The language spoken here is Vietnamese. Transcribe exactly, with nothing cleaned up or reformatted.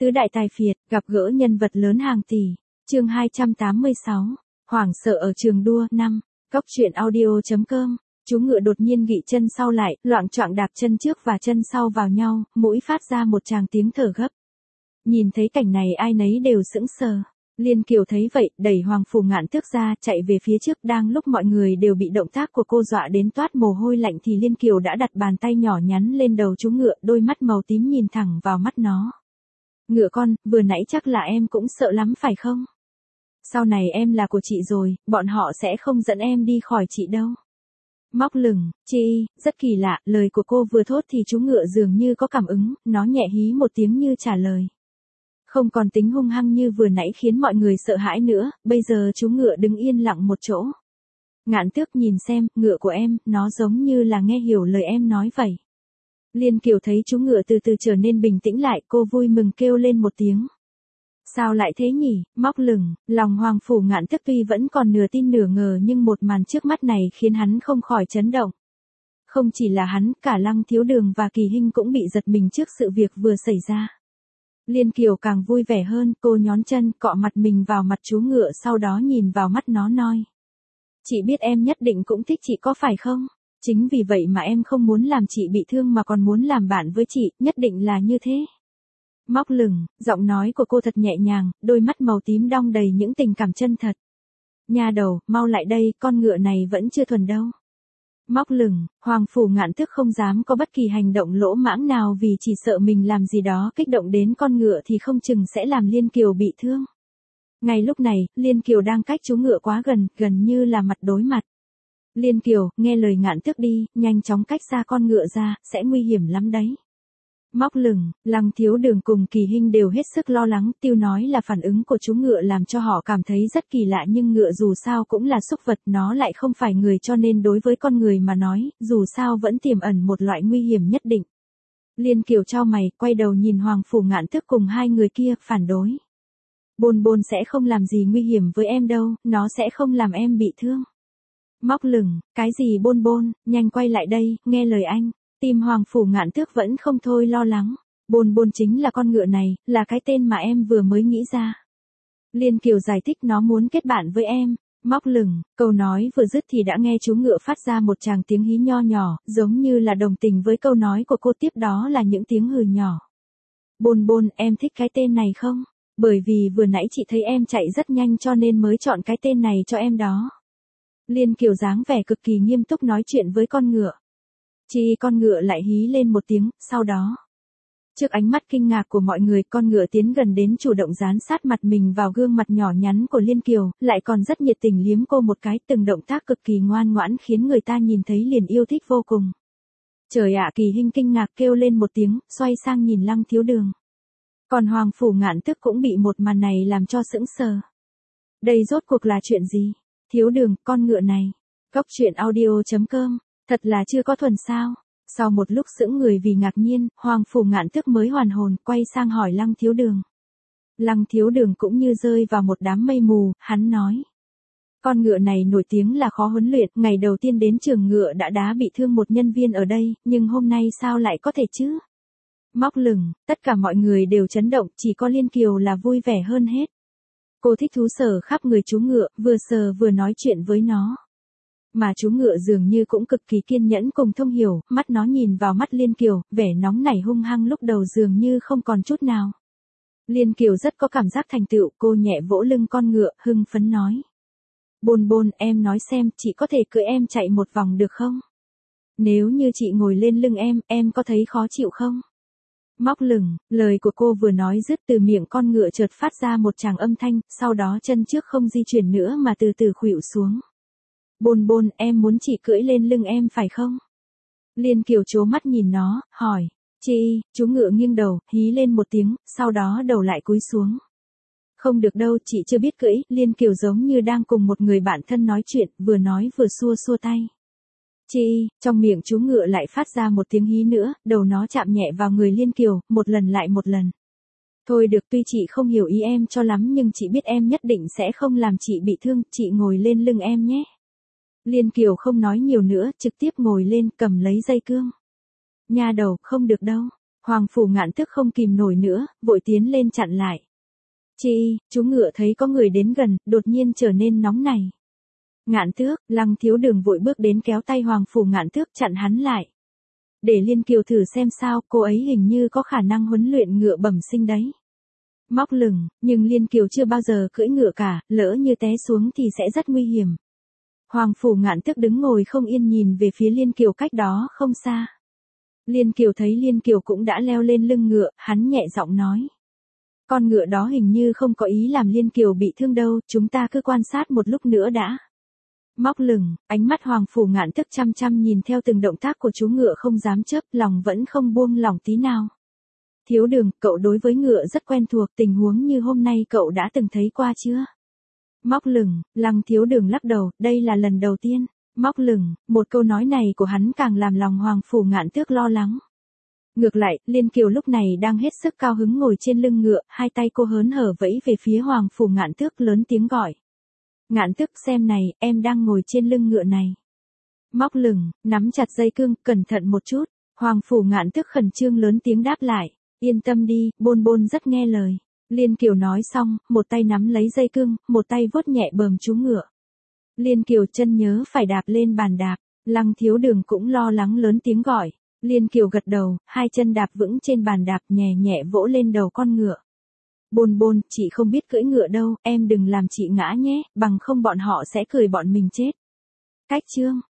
Tứ đại tài phiệt, gặp gỡ nhân vật lớn hàng tỷ. Chương hai trăm tám mươi sáu. Hoảng sợ ở trường đua năm. Cốc truyện audio chấm com. Chú ngựa đột nhiên gị chân sau lại, loạng choạng đạp chân trước và chân sau vào nhau, mũi phát ra một tràng tiếng thở gấp. Nhìn thấy cảnh này ai nấy đều sững sờ. Liên Kiều thấy vậy, đẩy Hoàng Phủ Ngạn Tước ra, chạy về phía trước. Đang lúc mọi người đều bị động tác của cô dọa đến toát mồ hôi lạnh thì Liên Kiều đã đặt bàn tay nhỏ nhắn lên đầu chú ngựa, đôi mắt màu tím nhìn thẳng vào mắt nó. Ngựa con, vừa nãy chắc là em cũng sợ lắm phải không? Sau này em là của chị rồi, bọn họ sẽ không dẫn em đi khỏi chị đâu. Móc lửng, chị, rất kỳ lạ, lời của cô vừa thốt thì chú ngựa dường như có cảm ứng, nó nhẹ hí một tiếng như trả lời. Không còn tính hung hăng như vừa nãy khiến mọi người sợ hãi nữa, bây giờ chú ngựa đứng yên lặng một chỗ. Ngạn Tước nhìn xem, ngựa của em, nó giống như là nghe hiểu lời em nói vậy. Liên Kiều thấy chú ngựa từ từ trở nên bình tĩnh lại, cô vui mừng kêu lên một tiếng. Sao lại thế nhỉ, móc lửng, lòng Hoàng Phủ Ngạn Tước tuy vẫn còn nửa tin nửa ngờ nhưng một màn trước mắt này khiến hắn không khỏi chấn động. Không chỉ là hắn, cả Lăng Thiếu Đường và Kỳ Hinh cũng bị giật mình trước sự việc vừa xảy ra. Liên Kiều càng vui vẻ hơn, cô nhón chân, cọ mặt mình vào mặt chú ngựa sau đó nhìn vào mắt nó nói. Chị biết em nhất định cũng thích chị có phải không? Chính vì vậy mà em không muốn làm chị bị thương mà còn muốn làm bạn với chị, nhất định là như thế. Móc lửng, giọng nói của cô thật nhẹ nhàng, đôi mắt màu tím đong đầy những tình cảm chân thật. Nha đầu, mau lại đây, con ngựa này vẫn chưa thuần đâu. Móc lửng, Hoàng Phủ Ngạn Tước không dám có bất kỳ hành động lỗ mãng nào vì chỉ sợ mình làm gì đó kích động đến con ngựa thì không chừng sẽ làm Liên Kiều bị thương. Ngay lúc này, Liên Kiều đang cách chú ngựa quá gần, gần như là mặt đối mặt. Liên Kiều, nghe lời Ngạn Tước đi, nhanh chóng cách xa con ngựa ra, sẽ nguy hiểm lắm đấy. Móc lửng, Lăng Thiếu Đường cùng Kỳ Hinh đều hết sức lo lắng, tiêu nói là phản ứng của chú ngựa làm cho họ cảm thấy rất kỳ lạ nhưng ngựa dù sao cũng là súc vật, nó lại không phải người cho nên đối với con người mà nói, dù sao vẫn tiềm ẩn một loại nguy hiểm nhất định. Liên Kiều chau mày, quay đầu nhìn Hoàng Phủ Ngạn Tước cùng hai người kia, phản đối. Bôn Bôn sẽ không làm gì nguy hiểm với em đâu, nó sẽ không làm em bị thương. Móc lửng, cái gì Bôn Bôn, nhanh quay lại đây, nghe lời anh. Tim Hoàng Phủ Ngạn Tước vẫn không thôi lo lắng. Bôn Bôn chính là con ngựa này, là cái tên mà em vừa mới nghĩ ra. Liên Kiều giải thích nó muốn kết bạn với em. Móc lửng, câu nói vừa dứt thì đã nghe chú ngựa phát ra một tràng tiếng hí nho nhỏ, giống như là đồng tình với câu nói của cô, tiếp đó là những tiếng hừ nhỏ. Bôn Bôn, em thích cái tên này không? Bởi vì vừa nãy chị thấy em chạy rất nhanh cho nên mới chọn cái tên này cho em đó. Liên Kiều dáng vẻ cực kỳ nghiêm túc nói chuyện với con ngựa. Chi con ngựa lại hí lên một tiếng, sau đó. Trước ánh mắt kinh ngạc của mọi người, con ngựa tiến gần đến chủ động dán sát mặt mình vào gương mặt nhỏ nhắn của Liên Kiều, lại còn rất nhiệt tình liếm cô một cái, từng động tác cực kỳ ngoan ngoãn khiến người ta nhìn thấy liền yêu thích vô cùng. Trời ạ, Kỳ Hinh kinh ngạc kêu lên một tiếng, xoay sang nhìn Lăng Thiếu Đường. Còn Hoàng Phủ Ngạn Tước cũng bị một màn này làm cho sững sờ. Đây rốt cuộc là chuyện gì? Thiếu Đường, con ngựa này. Cốc truyện audio chấm com. Thật là chưa có thuần sao? Sau một lúc sững người vì ngạc nhiên, Hoàng Phủ Ngạn Tước mới hoàn hồn, quay sang hỏi Lăng Thiếu Đường. Lăng Thiếu Đường cũng như rơi vào một đám mây mù, hắn nói. Con ngựa này nổi tiếng là khó huấn luyện, ngày đầu tiên đến trường ngựa đã đá bị thương một nhân viên ở đây, nhưng hôm nay sao lại có thể chứ? Móc lửng, tất cả mọi người đều chấn động, chỉ có Liên Kiều là vui vẻ hơn hết. Cô thích thú sờ khắp người chú ngựa, vừa sờ vừa nói chuyện với nó. Mà chú ngựa dường như cũng cực kỳ kiên nhẫn cùng thông hiểu, mắt nó nhìn vào mắt Liên Kiều, vẻ nóng nảy hung hăng lúc đầu dường như không còn chút nào. Liên Kiều rất có cảm giác thành tựu, cô nhẹ vỗ lưng con ngựa, hưng phấn nói. Bôn Bôn, em nói xem, chị có thể cưỡi em chạy một vòng được không? Nếu như chị ngồi lên lưng em, em có thấy khó chịu không? Móc lửng, lời của cô vừa nói dứt từ miệng con ngựa chợt phát ra một tràng âm thanh, sau đó chân trước không di chuyển nữa mà từ từ khuỵu xuống. Bôn Bôn, em muốn chị cưỡi lên lưng em phải không? Liên Kiều trố mắt nhìn nó, hỏi. Chị, chú ngựa nghiêng đầu, hí lên một tiếng, sau đó đầu lại cúi xuống. Không được đâu, chị chưa biết cưỡi, Liên Kiều giống như đang cùng một người bạn thân nói chuyện, vừa nói vừa xua xua tay. Chị, trong miệng chú ngựa lại phát ra một tiếng hí nữa, đầu nó chạm nhẹ vào người Liên Kiều, một lần lại một lần. Thôi được, tuy chị không hiểu ý em cho lắm nhưng chị biết em nhất định sẽ không làm chị bị thương, chị ngồi lên lưng em nhé. Liên Kiều không nói nhiều nữa, trực tiếp ngồi lên cầm lấy dây cương. Nha đầu, không được đâu. Hoàng Phủ Ngạn Tước không kìm nổi nữa, vội tiến lên chặn lại. Chị, chú ngựa thấy có người đến gần, đột nhiên trở nên nóng này. Ngạn Tước, Lăng Thiếu Đường vội bước đến kéo tay Hoàng Phủ Ngạn Tước chặn hắn lại. Để Liên Kiều thử xem sao, cô ấy hình như có khả năng huấn luyện ngựa bẩm sinh đấy. Móc lửng, nhưng Liên Kiều chưa bao giờ cưỡi ngựa cả, lỡ như té xuống thì sẽ rất nguy hiểm. Hoàng Phủ Ngạn Tước đứng ngồi không yên nhìn về phía Liên Kiều cách đó không xa. Liên Kiều thấy Liên Kiều cũng đã leo lên lưng ngựa, hắn nhẹ giọng nói. Con ngựa đó hình như không có ý làm Liên Kiều bị thương đâu, chúng ta cứ quan sát một lúc nữa đã. Móc lửng, ánh mắt Hoàng Phủ Ngạn Tước chăm chăm nhìn theo từng động tác của chú ngựa không dám chớp, lòng vẫn không buông lỏng tí nào. Thiếu Đường, cậu đối với ngựa rất quen thuộc, tình huống như hôm nay cậu đã từng thấy qua chưa? Móc lửng, Lăng Thiếu Đường lắc đầu, đây là lần đầu tiên. Móc lửng, một câu nói này của hắn càng làm lòng Hoàng Phủ Ngạn Tước lo lắng. Ngược lại, Liên Kiều lúc này đang hết sức cao hứng ngồi trên lưng ngựa, hai tay cô hớn hở vẫy về phía Hoàng Phủ Ngạn Tước lớn tiếng gọi. Ngạn Tước xem này, em đang ngồi trên lưng ngựa này. Móc lửng, nắm chặt dây cương, cẩn thận một chút. Hoàng Phủ Ngạn Tước khẩn trương lớn tiếng đáp lại. Yên tâm đi, Bôn Bôn rất nghe lời. Liên Kiều nói xong, một tay nắm lấy dây cương, một tay vuốt nhẹ bờm chú ngựa. Liên Kiều chân nhớ phải đạp lên bàn đạp. Lăng Thiếu Đường cũng lo lắng lớn tiếng gọi. Liên Kiều gật đầu, hai chân đạp vững trên bàn đạp nhẹ nhẹ vỗ lên đầu con ngựa. Bôn Bôn, chị không biết cưỡi ngựa đâu, em đừng làm chị ngã nhé, bằng không bọn họ sẽ cười bọn mình chết. Cách chương